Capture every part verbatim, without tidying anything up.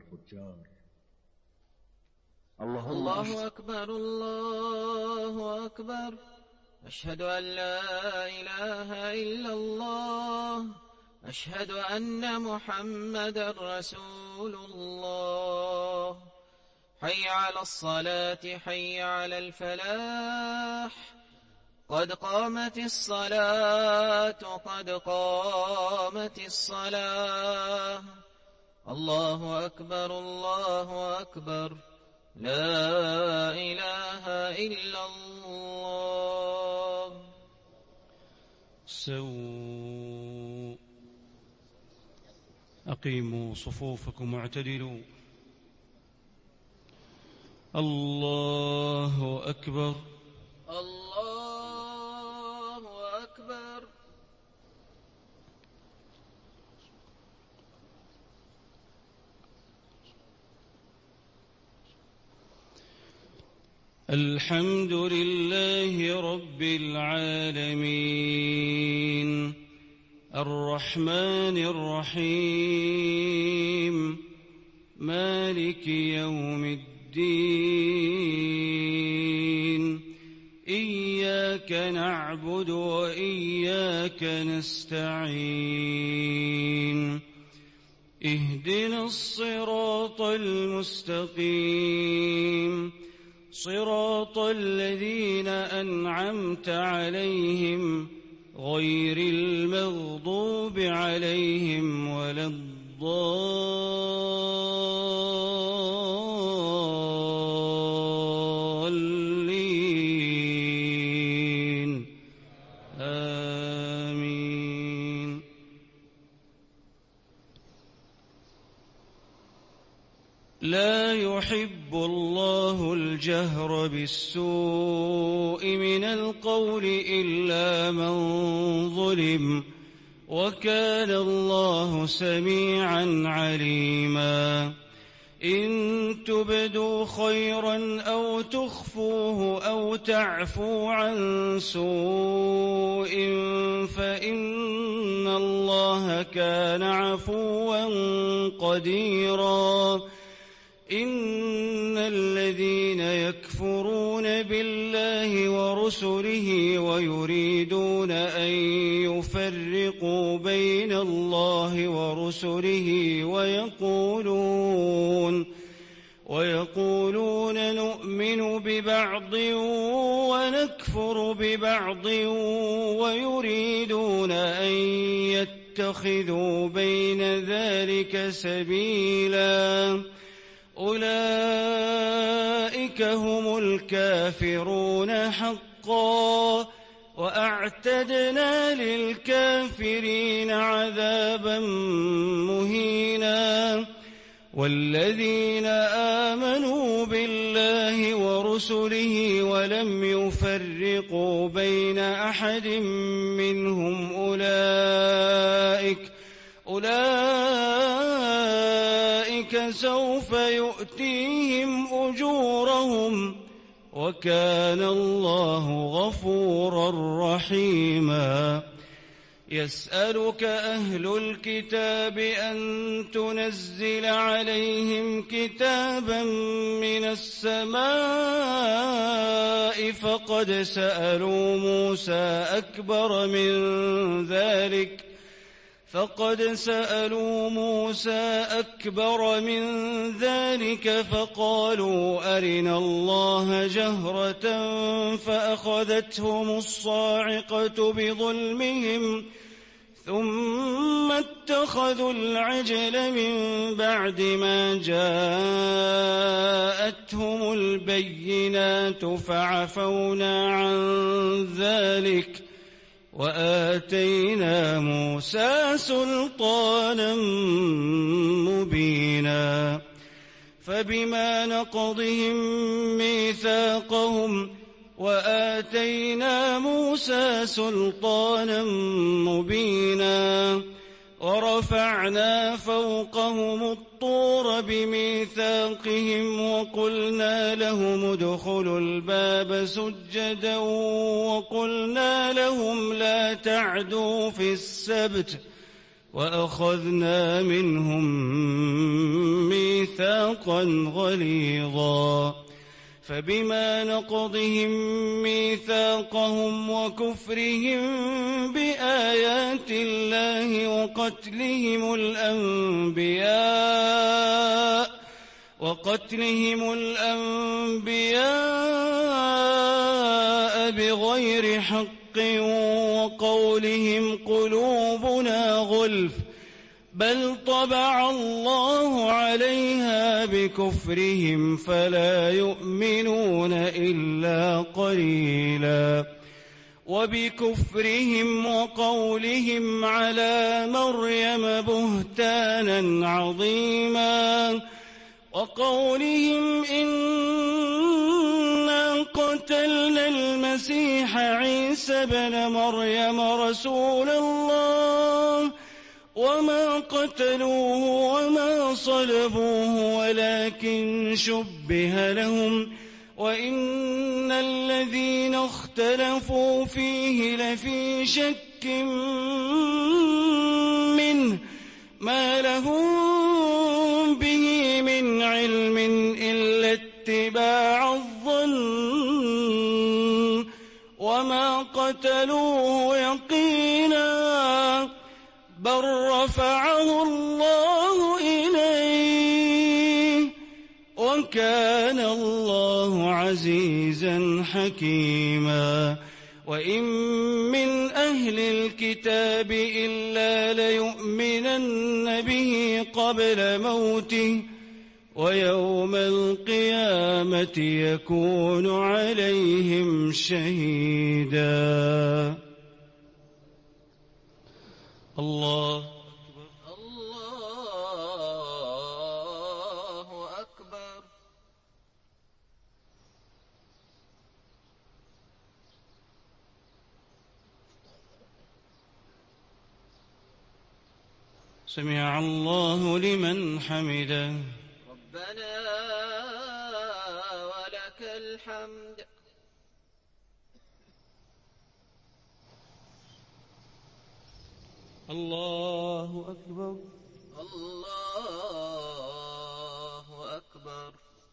الفجار. اللهم الله أكبر الله أكبر. أشهد أن لا إله إلا الله. أشهد أن محمدا رسول الله. حي على الصلاة حي على الفلاح. قد قامت الصلاة قد قامت الصلاة. الله أكبر الله أكبر. لا إله إلا الله. سووا أقيموا صفوفكم واعتدلوا. الله أكبر الله أكبر. الحمد لله رب العالمين الرحمن الرحيم مالك يوم الدين. إياك نعبد وإياك نستعين. اهدنا الصراط المستقيم صراط الذين أنعمت عليهم غير المغضوب عليهم ولا الضالين. آمين. لا يحب الله الجهر بالسوء من القول إلا من ظلم وكان الله سميعا عليما. إن تبدوا خيرا أو تخفوه أو تعفو عن سوء فإن الله كان عفوا قديرا. إن الذين يكفرون بالله ورسله ويريدون أن يفرقوا بين الله ورسله ويقولون ويقولون نؤمن ببعض ونكفر ببعض ويريدون أن يتخذوا بين ذلك سبيلا. أولئك هم الكافرون حقا وأعتدنا للكافرين عذابا مهينا. والذين آمنوا بالله ورسله ولم يفرقوا بين أحد منهم أولئك أولئك سوف يؤتيهم أجورهم وكان الله غفورا رحيما. يسألك أهل الكتاب أن تنزل عليهم كتابا من السماء فقد سألوا موسى أكبر من ذلك فقد سألوا موسى أكبر من ذلك فقالوا أرنا الله جهرة فأخذتهم الصاعقة بظلمهم ثم اتخذوا العجل من بعد ما جاءتهم البينات فعفونا عن ذلك وآتينا موسى سلطانا مبينا. فبما نقضهم ميثاقهم وآتينا موسى سلطانا مبينا ورفعنا فوقهم الطور بميثاقهم وقلنا لهم ادخلوا الباب سجدا وقلنا لهم لا تعدوا في السبت وأخذنا منهم ميثاقا ميثاقا غليظا فبما نقضهم ميثاقهم وكفرهم بآيات الله وقتلهم الأنبياء وقتلهم الأنبياء بغير حق وقولهم قلوبنا غلف بل طبع الله عليها بكفرهم فلا يؤمنون إلا قليلا وبكفرهم وقولهم على مريم بهتانا عظيما وقولهم إنا قتلنا المسيح عيسى بن مريم رسول الله وما قتلوه وما صلبوه ولكن شبه لهم وإن الذين اختلفوا فيه لفي شك منه ما لهم به من علم إلا اتباع الظن وما قتلوه يقينا بل رفعه الله إليه وكان الله عزيزا حكيما وإن من أهل الكتاب إلا ليؤمنن به قبل موته ويوم القيامة يكون عليهم شهيدا. الله الله أكبر. سمع الله لمن حمده. ربنا ولك الحمد. الله أكبر. الله أكبر.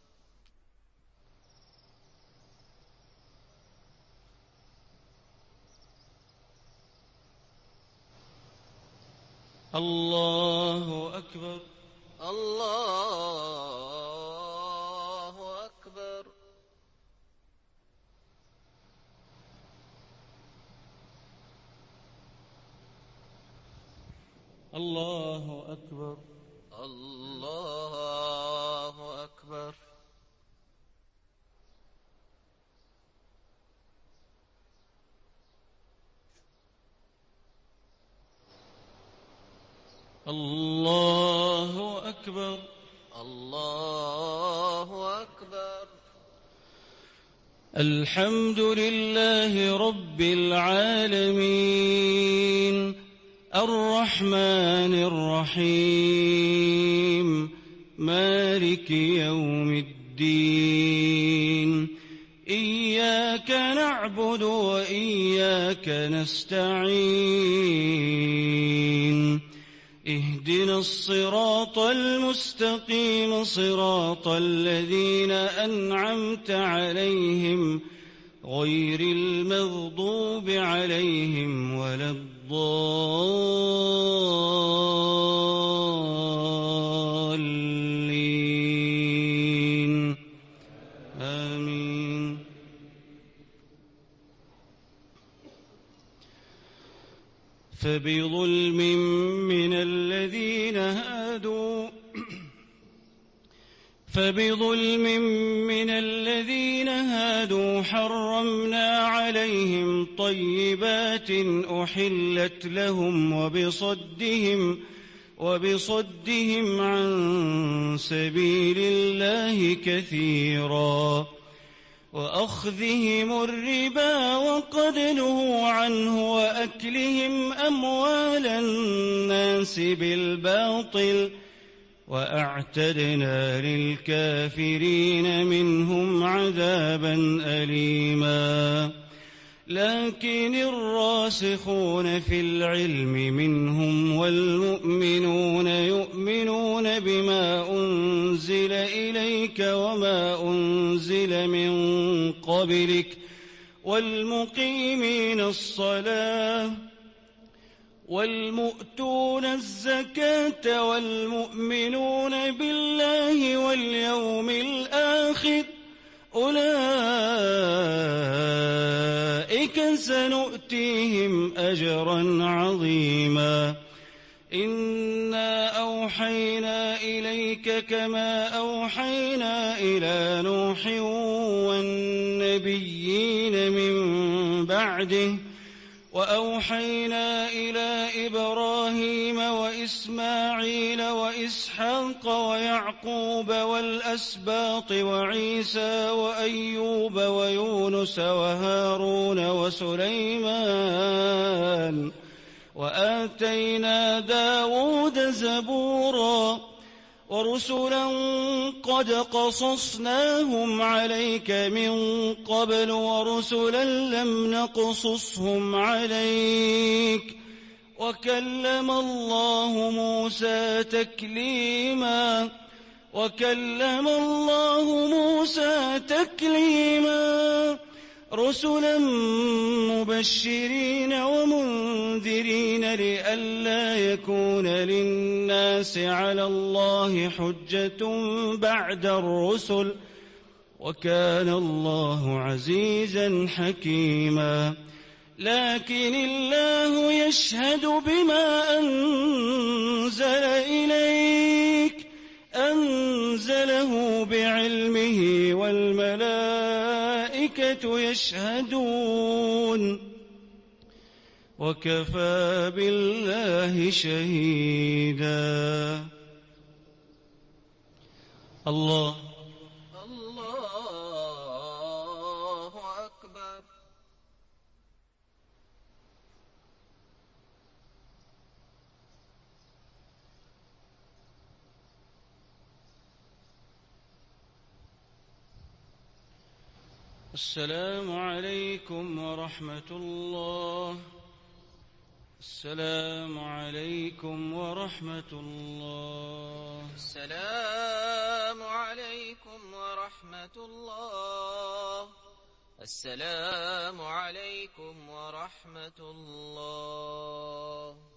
الله أكبر. الله أكبر. الله أكبر. الله أكبر. الله أكبر. الله أكبر. الحمد لله رب العالمين الرحمن الرحيم مالك يوم الدين إياك نعبد وإياك نستعين اهدنا الصراط المستقيم صراط الذين أنعمت عليهم غير المغضوب عليهم ولا الضالين آمين. فبظلم من الذين هادوا فبظلم من الذين هادوا حرمنا عليهم طيبات أحلت لهم وبصدهم وبصدهم عن سبيل الله كثيرا وأخذهم الربا وقد نهوا عنه وأكلهم أموال الناس بالباطل وأعتدنا للكافرين منهم عذابا أليما. لكن الراسخون في العلم منهم والمؤمنون يؤمنون بما أنزل أنزل إليك وما أنزل من قبلك والمقيمين الصلاة والمؤتون الزكاة والمؤمنون بالله واليوم الآخر أولئك سنؤتيهم أجرا عظيما إنا أوحينا إليك كما أوحينا إلى نوح والنبيين من بعده وأوحينا إلى إبراهيم وإسماعيل وإسحاق ويعقوب والأسباط وعيسى وأيوب ويونس وهارون وسليمان وآتينا داود زبورا ورسلا قد قصصناهم عليك من قبل ورسلا لم نقصصهم عليك وكلم الله موسى تكليما وكلم الله موسى تكليما رسلا مبشرين ومنذرين لئلا يكون للناس على الله حجة بعد الرسل وكان الله عزيزا حكيما لكن الله يشهد بما أنزل إليك أنزله بعلمه والملائكة يشهدون وكفى بالله شهيدا الله الله أكبر. السلام عليكم ورحمة الله. السلام عليكم ورحمة الله. السلام عليكم ورحمة الله. السلام عليكم ورحمة الله.